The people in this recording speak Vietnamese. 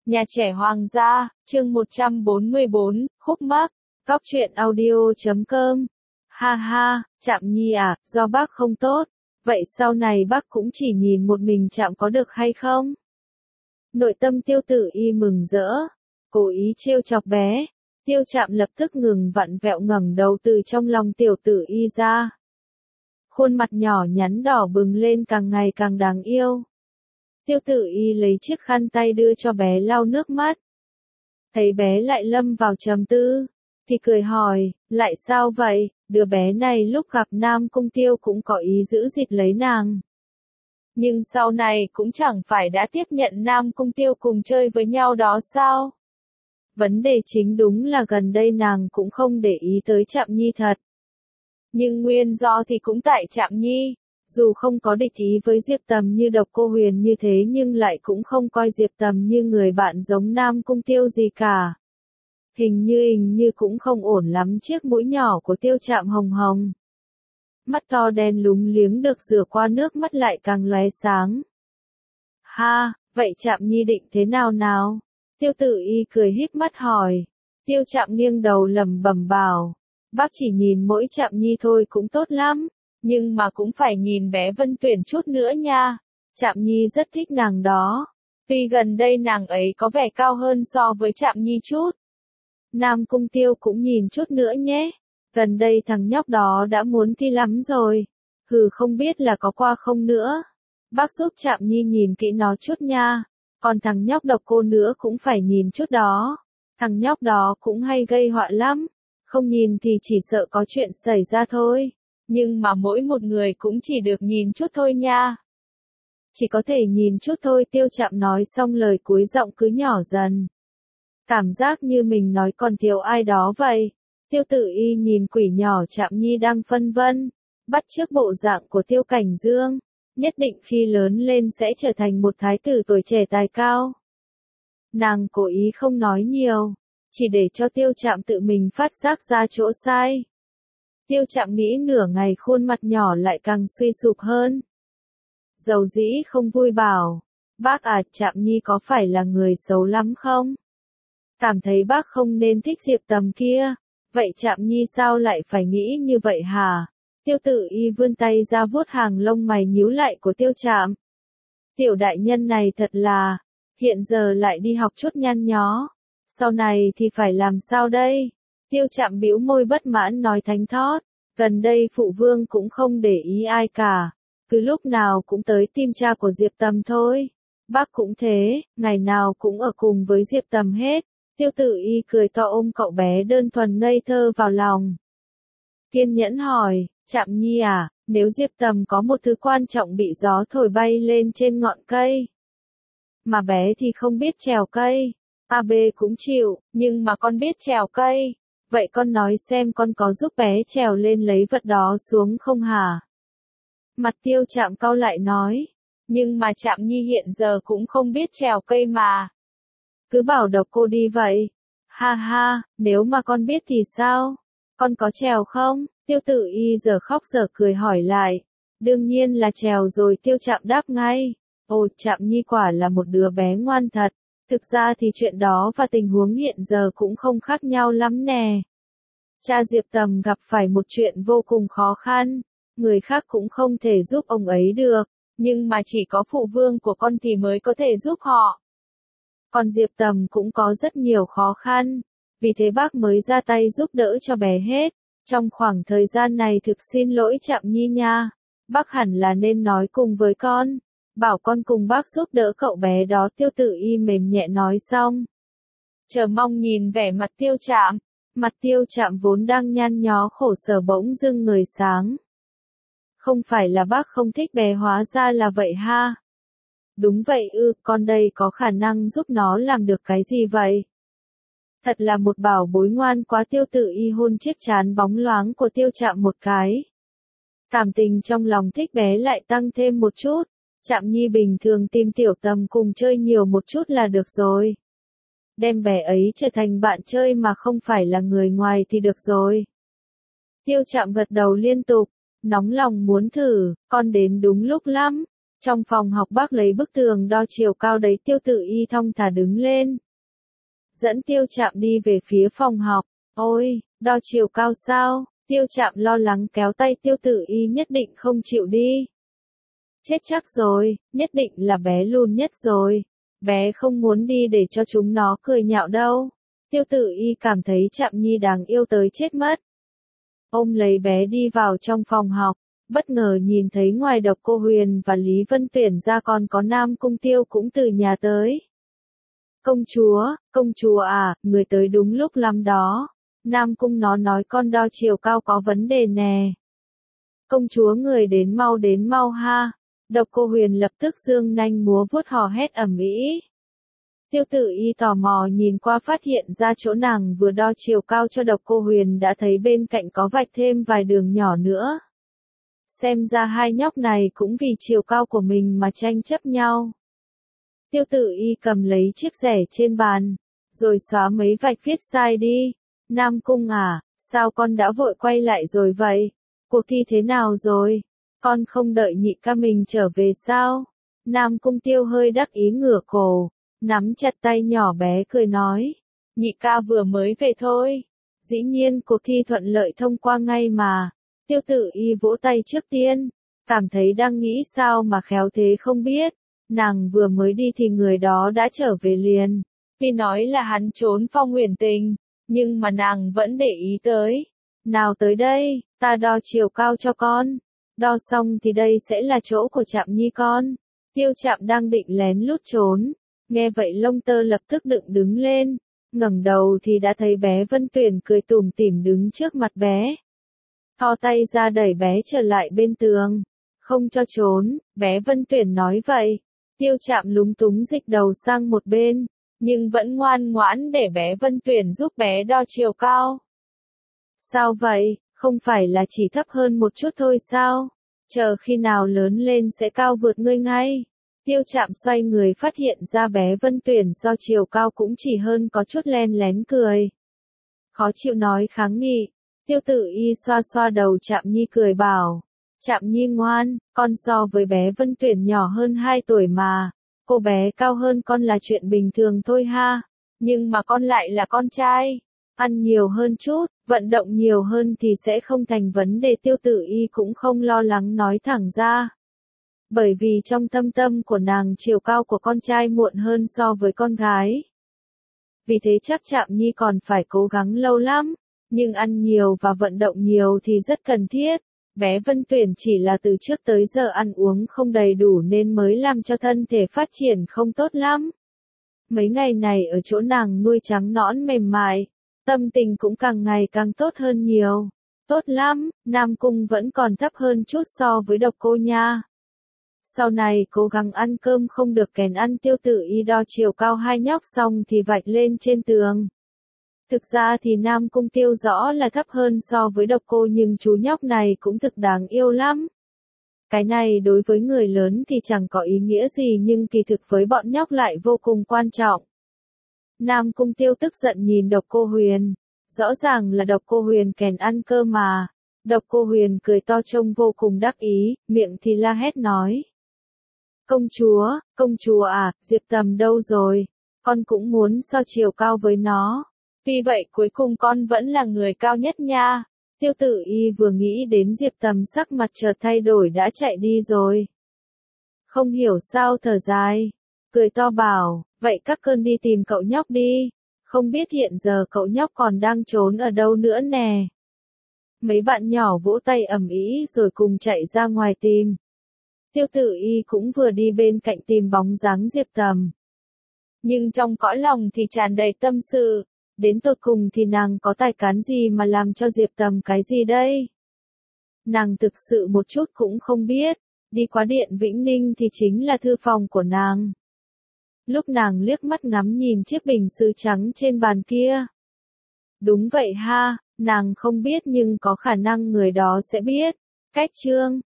Nhà trẻ Hoàng gia, chương 144, khúc mắc, Góc truyện audio.com. Ha ha, Trạm Nhi à, do bác không tốt, vậy sau này bác cũng chỉ nhìn một mình Trạm có được hay không? Nội tâm Tiêu Tử Y mừng rỡ, cố ý trêu chọc bé. Tiêu Trạm lập tức ngừng vặn vẹo ngẩng đầu từ trong lòng Tiểu Tử Y ra. Khuôn mặt nhỏ nhắn đỏ bừng lên càng ngày càng đáng yêu. Tiêu Tử Y lấy chiếc khăn tay đưa cho bé lau nước mắt. Thấy bé lại lâm vào trầm tư, thì cười hỏi, lại sao vậy, đứa bé này lúc gặp Nam Cung Tiêu cũng có ý giữ gìn lấy nàng. Nhưng sau này cũng chẳng phải đã tiếp nhận Nam Cung Tiêu cùng chơi với nhau đó sao? Vấn đề chính đúng là gần đây nàng cũng không để ý tới Trạm Nhi thật. Nhưng nguyên do thì cũng tại Trạm Nhi. Dù không có địch ý với Diệp Tầm như Độc Cô Huyền như thế nhưng lại cũng không coi Diệp Tầm như người bạn giống Nam Cung Tiêu gì cả. Hình như cũng không ổn lắm chiếc mũi nhỏ của Tiêu Trạm hồng hồng. Mắt to đen lúng liếng được rửa qua nước mắt lại càng lóe sáng. Ha, vậy Trạm Nhi định thế nào nào? Tiêu Tử Y cười híp mắt hỏi. Tiêu Trạm nghiêng đầu lẩm bẩm bảo. Bác chỉ nhìn mỗi Trạm Nhi thôi cũng tốt lắm. Nhưng mà cũng phải nhìn bé Vân Tuyển chút nữa nha. Trạm Nhi rất thích nàng đó. Tuy gần đây nàng ấy có vẻ cao hơn so với Trạm Nhi chút. Nam Cung Tiêu cũng nhìn chút nữa nhé. Gần đây thằng nhóc đó đã muốn thi lắm rồi. Không biết là có qua không nữa. Bác giúp Trạm Nhi nhìn kỹ nó chút nha. Còn thằng nhóc Độc Cô nữa cũng phải nhìn chút đó. Thằng nhóc đó cũng hay gây họa lắm. Không nhìn thì chỉ sợ có chuyện xảy ra thôi. Nhưng mà mỗi một người cũng chỉ được nhìn chút thôi nha. Chỉ có thể nhìn chút thôi. Tiêu Trạm nói xong lời cuối giọng cứ nhỏ dần. Cảm giác như mình nói còn thiếu ai đó vậy. Tiêu Tử Y nhìn quỷ nhỏ Trạm Nhi đang phân vân. Bắt chước bộ dạng của Tiêu Cảnh Dương. Nhất định khi lớn lên sẽ trở thành một thái tử tuổi trẻ tài cao. Nàng cố ý không nói nhiều. Chỉ để cho Tiêu Trạm tự mình phát giác ra chỗ sai. Tiêu Trạm nghĩ nửa ngày khuôn mặt nhỏ lại càng suy sụp hơn. Dầu dĩ không vui bảo, bác à, Trạm Nhi có phải là người xấu lắm không? Cảm thấy bác không nên thích Diệp Tầm kia, vậy Trạm Nhi sao lại phải nghĩ như vậy hả? Tiêu Tử Y vươn tay ra vuốt hàng lông mày nhíu lại của Tiêu Trạm. Tiểu đại nhân này thật là, hiện giờ lại đi học chút nhăn nhó, sau này thì phải làm sao đây? Tiêu Trạm bĩu môi bất mãn nói thánh thót, gần đây phụ vương cũng không để ý ai cả, cứ lúc nào cũng tới tìm cha của Diệp Tầm thôi. Bác cũng thế, ngày nào cũng ở cùng với Diệp Tầm hết. Tiêu Tử Y cười to ôm cậu bé đơn thuần ngây thơ vào lòng. Kiên nhẫn hỏi, Trạm Nhi à, nếu Diệp Tầm có một thứ quan trọng bị gió thổi bay lên trên ngọn cây, mà bé thì không biết trèo cây, AB cũng chịu, nhưng mà con biết trèo cây. Vậy con nói xem con có giúp bé trèo lên lấy vật đó xuống không hả? Mặt Tiêu Trạm cau lại nói. Nhưng mà Trạm Nhi hiện giờ cũng không biết trèo cây mà. Cứ bảo Độc Cô đi vậy. Ha ha, nếu mà con biết thì sao? Con có trèo không? Tiêu Tử Y giờ khóc giờ cười hỏi lại. Đương nhiên là trèo rồi. Tiêu Trạm đáp ngay. Ồ, Trạm Nhi quả là một đứa bé ngoan thật. Thực ra thì chuyện đó và tình huống hiện giờ cũng không khác nhau lắm nè. Cha Diệp Tầm gặp phải một chuyện vô cùng khó khăn, người khác cũng không thể giúp ông ấy được, nhưng mà chỉ có phụ vương của con thì mới có thể giúp họ. Còn Diệp Tầm cũng có rất nhiều khó khăn, vì thế bác mới ra tay giúp đỡ cho bé hết. Trong khoảng thời gian này thực xin lỗi Trạm Nhi nha, bác hẳn là nên nói cùng với con. Bảo con cùng bác giúp đỡ cậu bé đó. Tiêu Tử Y mềm nhẹ nói xong. Chờ mong nhìn vẻ mặt Tiêu Trạm. Mặt Tiêu Trạm vốn đang nhăn nhó khổ sở bỗng dưng người sáng. Không phải là bác không thích bé hóa ra là vậy ha. Đúng vậy con đây có khả năng giúp nó làm được cái gì vậy? Thật là một bảo bối ngoan quá. Tiêu Tử Y hôn chiếc trán bóng loáng của Tiêu Trạm một cái. Cảm tình trong lòng thích bé lại tăng thêm một chút. Trạm Nhi bình thường tìm Tiểu Tầm cùng chơi nhiều một chút là được rồi. Đem bé ấy trở thành bạn chơi mà không phải là người ngoài thì được rồi. Tiêu Trạm gật đầu liên tục, nóng lòng muốn thử, con đến đúng lúc lắm. Trong phòng học bác lấy bức tường đo chiều cao đấy, Tiêu Tự Y thong thả đứng lên. Dẫn Tiêu Trạm đi về phía phòng học. Ôi, đo chiều cao sao? Tiêu Trạm lo lắng kéo tay Tiêu Tự Y, nhất định không chịu đi. Chết chắc rồi, nhất định là bé lùn nhất rồi. Bé không muốn đi để cho chúng nó cười nhạo đâu. Tiêu Tự Y cảm thấy Trạm Nhi đáng yêu tới chết mất. Ôm lấy bé đi vào trong phòng học, bất ngờ nhìn thấy ngoài Độc Cô Huyền và Lý Vân Tuyển ra còn có Nam Cung Tiêu cũng từ nhà tới. Công chúa à, người tới đúng lúc lắm đó. Nam Cung nó nói con đo chiều cao có vấn đề nè. Công chúa người đến mau ha. Độc Cô Huyền lập tức giương nanh múa vuốt hò hét ầm ĩ. Tiêu Tự Y tò mò nhìn qua, phát hiện ra chỗ nàng vừa đo chiều cao cho Độc Cô Huyền đã thấy bên cạnh có vạch thêm vài đường nhỏ nữa. Xem ra hai nhóc này cũng vì chiều cao của mình mà tranh chấp nhau. Tiêu Tự Y cầm lấy chiếc rẻ trên bàn, rồi xóa mấy vạch viết sai đi. Nam Cung à, sao con đã vội quay lại rồi vậy? Cuộc thi thế nào rồi? Con không đợi nhị ca mình trở về sao? Nam Cung Tiêu hơi đắc ý ngửa cổ, nắm chặt tay nhỏ bé cười nói. Nhị ca vừa mới về thôi. Dĩ nhiên cuộc thi thuận lợi thông qua ngay mà. Tiêu Tự Y vỗ tay trước tiên, cảm thấy đang nghĩ sao mà khéo thế không biết. Nàng vừa mới đi thì người đó đã trở về liền. Tuy nói là hắn trốn Phong Huyền Tình, nhưng mà nàng vẫn để ý tới. Nào tới đây, ta đo chiều cao cho con. Đo xong thì đây sẽ là chỗ của Trạm Nhi con. Tiêu Trạm đang định lén lút trốn. Nghe vậy lông tơ lập tức dựng đứng lên. Ngẩng đầu thì đã thấy bé Vân Tuyển cười tủm tỉm đứng trước mặt bé. Thò tay ra đẩy bé trở lại bên tường. Không cho trốn, bé Vân Tuyển nói vậy. Tiêu Trạm lúng túng dịch đầu sang một bên, nhưng vẫn ngoan ngoãn để bé Vân Tuyển giúp bé đo chiều cao. Sao vậy, không phải là chỉ thấp hơn một chút thôi sao? Chờ khi nào lớn lên sẽ cao vượt ngươi ngay. Tiêu Trạm xoay người phát hiện ra bé Vân Tuyển do chiều cao cũng chỉ hơn có chút, len lén cười. Khó chịu nói kháng nghị. Tiêu Tự Y xoa xoa đầu Trạm Nhi cười bảo. Trạm Nhi ngoan, con so với bé Vân Tuyển nhỏ hơn 2 tuổi mà. Cô bé cao hơn con là chuyện bình thường thôi ha. Nhưng mà con lại là con trai. Ăn nhiều hơn chút, vận động nhiều hơn thì sẽ không thành vấn đề. Tiêu Tự Y cũng không lo lắng nói thẳng ra. Bởi vì trong thâm tâm của nàng chiều cao của con trai muộn hơn so với con gái. Vì thế chắc Trạm Nhi còn phải cố gắng lâu lắm. Nhưng ăn nhiều và vận động nhiều thì rất cần thiết. Bé Vân Tuyển chỉ là từ trước tới giờ ăn uống không đầy đủ nên mới làm cho thân thể phát triển không tốt lắm. Mấy ngày này ở chỗ nàng nuôi trắng nõn mềm mại, tâm tình cũng càng ngày càng tốt hơn nhiều. Tốt lắm, Nam Cung vẫn còn thấp hơn chút so với Độc Cô nha. Sau này cố gắng ăn cơm không được kèn ăn. Tiêu Tự Y đo chiều cao hai nhóc xong thì vạch lên trên tường. Thực ra thì Nam Cung Tiêu rõ là thấp hơn so với Độc Cô, nhưng chú nhóc này cũng thực đáng yêu lắm. Cái này đối với người lớn thì chẳng có ý nghĩa gì nhưng kỳ thực với bọn nhóc lại vô cùng quan trọng. Nam Cung Tiêu tức giận nhìn Độc Cô Huyền. Rõ ràng là Độc Cô Huyền kèn ăn cơ mà. Độc Cô Huyền cười to trông vô cùng đắc ý, miệng thì la hét nói. Công chúa à, Diệp Tầm đâu rồi? Con cũng muốn so chiều cao với nó. Vì vậy cuối cùng con vẫn là người cao nhất nha. Tiêu Tự Y vừa nghĩ đến Diệp Tầm sắc mặt chợt thay đổi đã chạy đi rồi. Không hiểu sao thở dài. Cười to bảo, vậy các cơn đi tìm cậu nhóc đi. Không biết hiện giờ cậu nhóc còn đang trốn ở đâu nữa nè. Mấy bạn nhỏ vỗ tay ầm ĩ rồi cùng chạy ra ngoài tìm. Tiêu Tự Y cũng vừa đi bên cạnh tìm bóng dáng Diệp Tầm. Nhưng trong cõi lòng thì tràn đầy tâm sự. Đến tột cùng thì nàng có tài cán gì mà làm cho Diệp Tầm cái gì đây? Nàng thực sự một chút cũng không biết. Đi qua điện Vĩnh Ninh thì chính là thư phòng của nàng. Lúc nàng liếc mắt ngắm nhìn chiếc bình sứ trắng trên bàn kia. Đúng vậy ha, nàng không biết nhưng có khả năng người đó sẽ biết. Cách chương